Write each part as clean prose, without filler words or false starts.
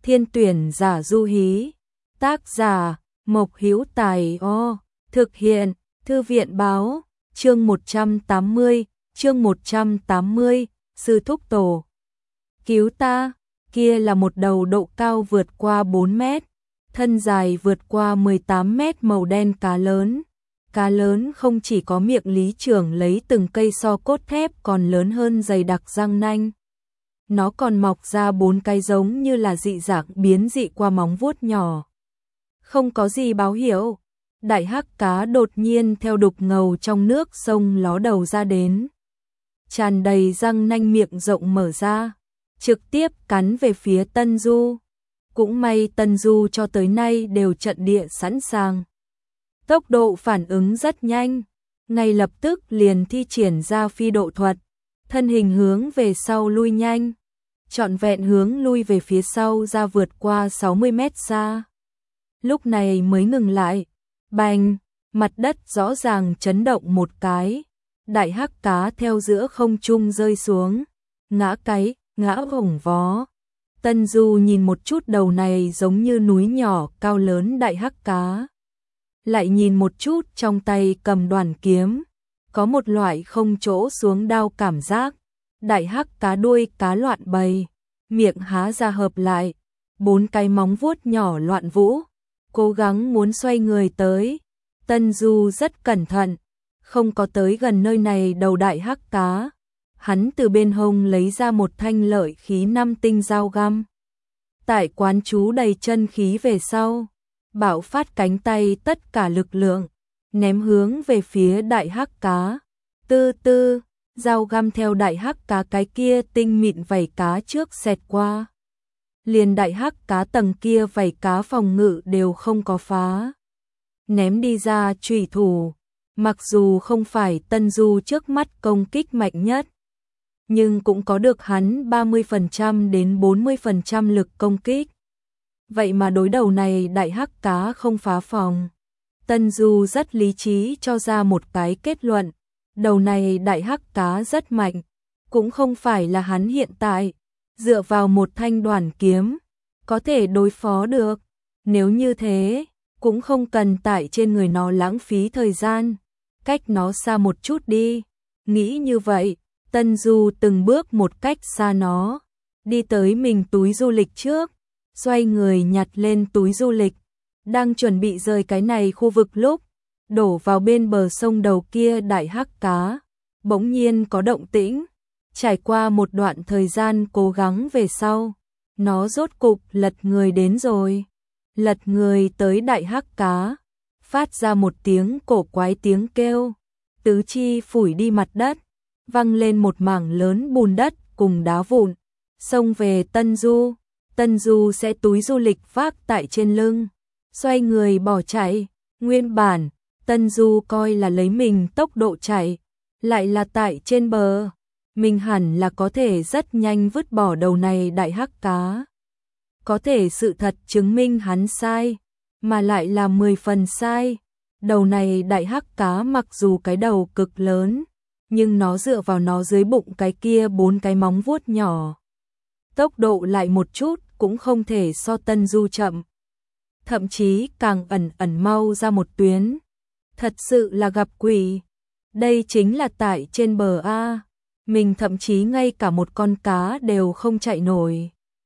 Thiên tuyển giả Du Hí. Tác giả Mộc Hữu Tài. Thực hiện Thư viện báo. Chương 180, Sư thúc tổ. Cứu ta. Kia là một đầu độ cao vượt qua 4 mét, thân dài vượt qua 18 mét màu đen cá lớn. Cá lớn không chỉ có miệng lý trưởng lấy từng cây so cốt thép còn lớn hơn dày đặc răng nanh. Nó còn mọc ra 4 cái giống như là dị dạng biến dị qua móng vuốt nhỏ. Không có gì báo hiệu, đại hắc cá đột nhiên theo đục ngầu trong nước sông ló đầu ra đến. Tràn đầy răng nanh miệng rộng mở ra, trực tiếp cắn về phía Tân Du. Cũng may Tân Du cho tới nay đều trận địa sẵn sàng. Tốc độ phản ứng rất nhanh, ngay lập tức liền thi triển ra phi độ thuật, thân hình hướng về sau lui nhanh, trọn vẹn hướng lui về phía sau ra vượt qua 60 mét xa. Lúc này mới ngừng lại, bành, mặt đất rõ ràng chấn động một cái, đại hắc cá theo giữa không trung rơi xuống, ngã hổng vó. Tân Du nhìn một chút đầu này giống như núi nhỏ cao lớn đại hắc cá. Lại nhìn một chút trong tay cầm đoàn kiếm, có một loại không chỗ xuống đao cảm giác. Đại hắc cá đuôi cá loạn bầy, miệng há ra hợp lại, 4 cái móng vuốt nhỏ loạn vũ, cố gắng muốn xoay người tới. Tân Du rất cẩn thận, không có tới gần nơi này đầu đại hắc cá. Hắn từ bên hông lấy ra một thanh lợi khí 5 tinh dao găm. Tại quán chú đầy chân khí về sau, bạo phát cánh tay tất cả lực lượng, ném hướng về phía đại hắc cá. Tư tư, dao găm theo đại hắc cá cái kia tinh mịn vảy cá trước xẹt qua. Liền đại hắc cá tầng kia vảy cá phòng ngự đều không có phá. Ném đi ra chủy thủ, mặc dù không phải Tân Du trước mắt công kích mạnh nhất, nhưng cũng có được hắn 30% đến 40% lực công kích. Vậy mà đối đầu này đại hắc cá không phá phòng. Tân Du rất lý trí cho ra một cái kết luận, đầu này đại hắc cá rất mạnh, cũng không phải là hắn hiện tại dựa vào một thanh đoàn kiếm có thể đối phó được. Nếu như thế, cũng không cần tại trên người nó lãng phí thời gian, cách nó xa một chút đi. Nghĩ như vậy, Tân Du từng bước một cách xa nó, đi tới mình túi du lịch trước, xoay người nhặt lên túi du lịch, đang chuẩn bị rời cái này khu vực lúc đổ vào bên bờ sông đầu kia đại hắc cá, bỗng nhiên có động tĩnh. Trải qua một đoạn thời gian cố gắng về sau, nó rốt cục lật người đến rồi. Lật người tới đại hắc cá, phát ra một tiếng cổ quái tiếng kêu, tứ chi phủi đi mặt đất, văng lên một mảng lớn bùn đất cùng đá vụn, xông về Tân Du. Tân Du sẽ túi du lịch vác tại trên lưng, xoay người bỏ chạy. Nguyên bản, Tân Du coi là lấy mình tốc độ chạy, lại là tại trên bờ, mình hẳn là có thể rất nhanh vứt bỏ đầu này đại hắc cá. Có thể sự thật chứng minh hắn sai, mà lại là 10 phần sai. Đầu này đại hắc cá mặc dù cái đầu cực lớn, nhưng nó dựa vào nó dưới bụng cái kia 4 cái móng vuốt nhỏ, tốc độ lại một chút cũng không thể so Tân Du chậm, thậm chí càng ẩn mau ra một tuyến. Thật sự là gặp quỷ. Đây chính là tại trên bờ a, mình thậm chí ngay cả một con cá đều không chạy nổi.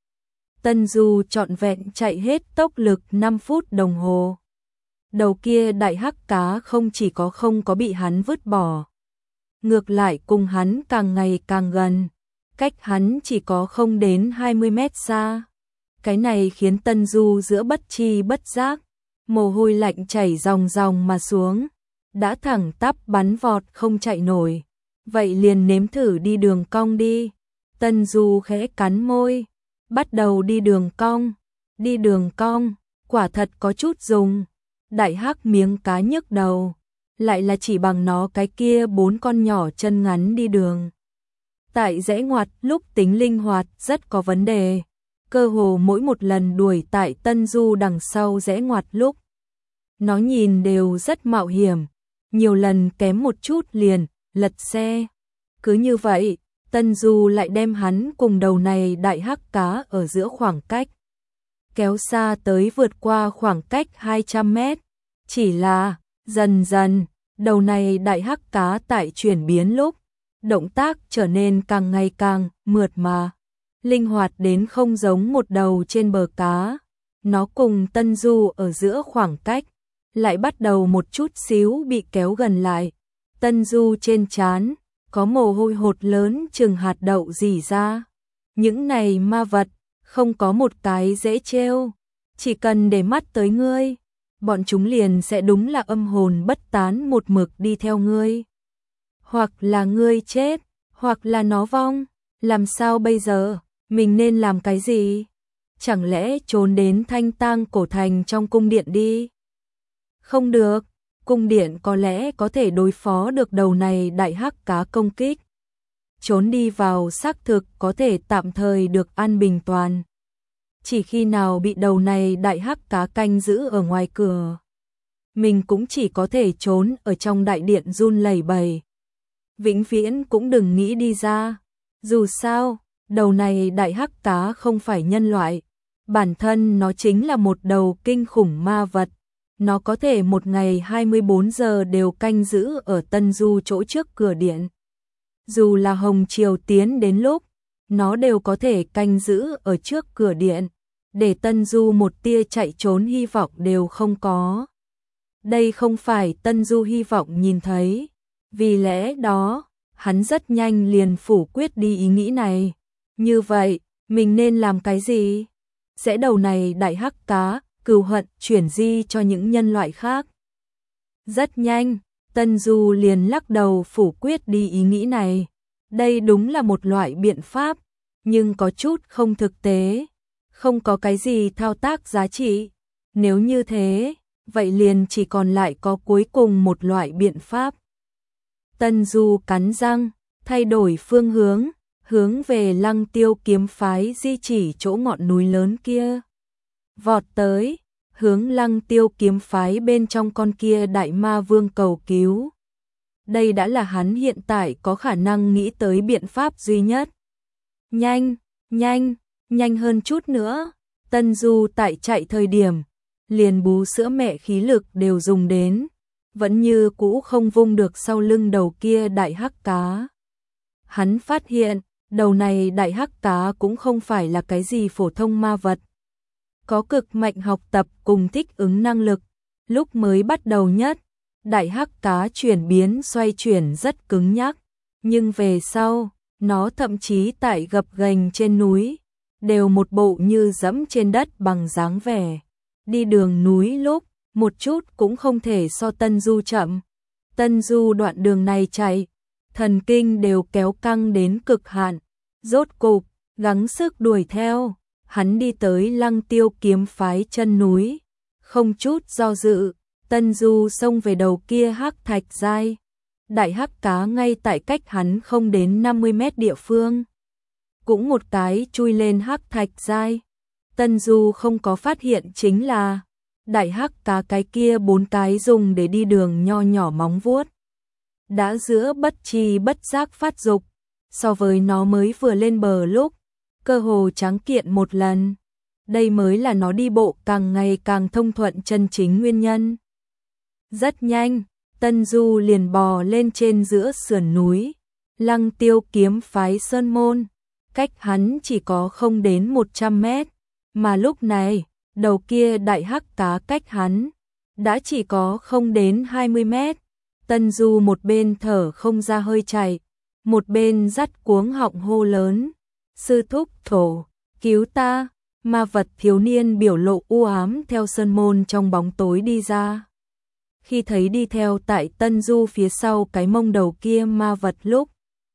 Tân Du trọn vẹn chạy hết tốc lực 5 phút đồng hồ. Đầu kia đại hắc cá không chỉ có không có bị hắn vứt bỏ, ngược lại cùng hắn càng ngày càng gần, cách hắn chỉ có không đến 20 mét xa. Cái này khiến Tân Du giữa bất chi bất giác, mồ hôi lạnh chảy ròng ròng mà xuống, đã thẳng tắp bắn vọt không chạy nổi. Vậy liền nếm thử đi đường cong đi. Tân Du khẽ cắn môi, bắt đầu đi đường cong. Đi đường cong, quả thật có chút dùng. Đại hắc miếng cá nhức đầu, lại là chỉ bằng nó cái kia 4 con nhỏ chân ngắn đi đường. Tại rẽ ngoặt lúc tính linh hoạt rất có vấn đề, cơ hồ mỗi một lần đuổi tại Tân Du đằng sau rẽ ngoặt lúc, nó nhìn đều rất mạo hiểm, nhiều lần kém một chút liền lật xe. Cứ như vậy, Tân Du lại đem hắn cùng đầu này đại hắc cá ở giữa khoảng cách kéo xa tới vượt qua khoảng cách 200 mét. Chỉ là, dần dần, đầu này đại hắc cá tại chuyển biến lúc, động tác trở nên càng ngày càng mượt mà, linh hoạt đến không giống một đầu trên bờ cá. Nó cùng Tân Du ở giữa khoảng cách, lại bắt đầu một chút xíu bị kéo gần lại. Tân Du trên trán có mồ hôi hột lớn chừng hạt đậu rỉ ra. Những này ma vật, không có một cái dễ trêu. Chỉ cần để mắt tới ngươi, bọn chúng liền sẽ đúng là âm hồn bất tán một mực đi theo ngươi. Hoặc là ngươi chết, hoặc là nó vong. Làm sao bây giờ? Mình nên làm cái gì? Chẳng lẽ trốn đến Thanh Tang cổ thành trong cung điện đi? Không được, cung điện có lẽ có thể đối phó được đầu này đại hắc cá công kích. Trốn đi vào xác thực có thể tạm thời được an bình toàn. Chỉ khi nào bị đầu này đại hắc cá canh giữ ở ngoài cửa, mình cũng chỉ có thể trốn ở trong đại điện run lẩy bẩy. Vĩnh viễn cũng đừng nghĩ đi ra. Dù sao, đầu này đại hắc cá không phải nhân loại. Bản thân nó chính là một đầu kinh khủng ma vật. Nó có thể một ngày 24 giờ đều canh giữ ở Tân Du chỗ trước cửa điện. Dù là Hồng Triều tiến đến lúc, nó đều có thể canh giữ ở trước cửa điện, để Tân Du một tia chạy trốn hy vọng đều không có. Đây không phải Tân Du hy vọng nhìn thấy. Vì lẽ đó, hắn rất nhanh liền phủ quyết đi ý nghĩ này. Như vậy, mình nên làm cái gì? Sẽ đầu này đại hắc cá, cừu hận chuyển di cho những nhân loại khác. Rất nhanh, Tân Du liền lắc đầu phủ quyết đi ý nghĩ này. Đây đúng là một loại biện pháp, nhưng có chút không thực tế, không có cái gì thao tác giá trị. Nếu như thế, vậy liền chỉ còn lại có cuối cùng một loại biện pháp. Tân Du cắn răng, thay đổi phương hướng, hướng về Lăng Tiêu kiếm phái di chỉ chỗ ngọn núi lớn kia. Vọt tới, hướng Lăng Tiêu kiếm phái bên trong con kia đại ma vương cầu cứu. Đây đã là hắn hiện tại có khả năng nghĩ tới biện pháp duy nhất. Nhanh, nhanh, nhanh hơn chút nữa. Tân Du tại chạy thời điểm, liền bú sữa mẹ khí lực đều dùng đến, vẫn như cũ không vung được sau lưng đầu kia đại hắc cá. Hắn phát hiện, đầu này đại hắc cá cũng không phải là cái gì phổ thông ma vật. Có cực mạnh học tập cùng thích ứng năng lực. Lúc mới bắt đầu nhất, đại hắc cá chuyển biến xoay chuyển rất cứng nhắc, nhưng về sau, nó thậm chí tại gập ghềnh trên núi, đều một bộ như dẫm trên đất bằng dáng vẻ. Đi đường núi lúc, một chút cũng không thể so Tân Du chậm. Tân Du đoạn đường này chạy, thần kinh đều kéo căng đến cực hạn. Rốt cục, gắng sức đuổi theo, hắn đi tới Lăng Tiêu kiếm phái chân núi. Không chút do dự, Tân Du xông về đầu kia hắc thạch giai. Đại hắc cá ngay tại cách hắn không đến 50 mét địa phương. Cũng một cái chui lên hắc thạch giai. Tân Du không có phát hiện chính là đại hắc cá cái kia 4 cái dùng để đi đường nho nhỏ móng vuốt đã giữa bất tri bất giác phát dục, so với nó mới vừa lên bờ lúc, cơ hồ tráng kiện một lần. Đây mới là nó đi bộ càng ngày càng thông thuận chân chính nguyên nhân. Rất nhanh, Tân Du liền bò lên trên giữa sườn núi, Lăng Tiêu kiếm phái sơn môn, cách hắn chỉ có không đến 100 mét, mà lúc này, đầu kia đại hắc cá cách hắn đã chỉ có không đến 20 mét. Tân Du một bên thở không ra hơi chạy, một bên dắt cuống họng hô lớn: "Sư thúc thổ, cứu ta!" Ma vật thiếu niên biểu lộ u ám theo sơn môn trong bóng tối đi ra. Khi thấy đi theo tại Tân Du phía sau cái mông đầu kia ma vật lúc,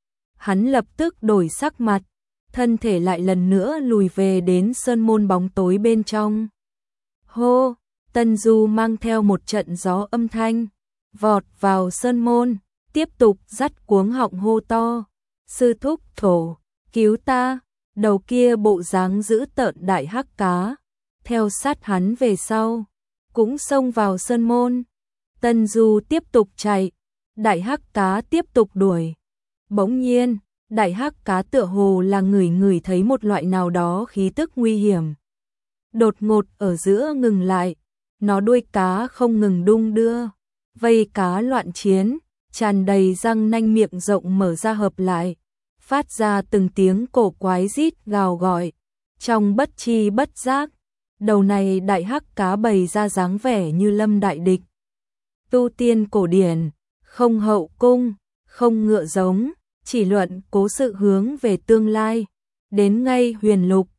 hắn lập tức đổi sắc mặt, thân thể lại lần nữa lùi về đến sơn môn bóng tối bên trong. Hô, Tân Du mang theo một trận gió âm thanh, vọt vào sơn môn, tiếp tục dắt cuống họng hô to: "Sư thúc thổ, cứu ta!" Đầu kia bộ dáng dữ tợn đại hắc cá, theo sát hắn về sau, cũng xông vào sơn môn. Tân Du tiếp tục chạy, đại hắc cá tiếp tục đuổi. Bỗng nhiên, đại hắc cá tựa hồ là ngửi thấy một loại nào đó khí tức nguy hiểm. đột ngột ở giữa ngừng lại, nó đuôi cá không ngừng đung đưa, vây cá loạn chiến, tràn đầy răng nanh miệng rộng mở ra hợp lại, phát ra từng tiếng cổ quái rít gào gọi. Trong bất chi bất giác, đầu này đại hắc cá bày ra dáng vẻ như lâm đại địch. Tu tiên cổ điển, không hậu cung, không ngựa giống, chỉ luận cố sự hướng về tương lai, đến ngay huyền lục,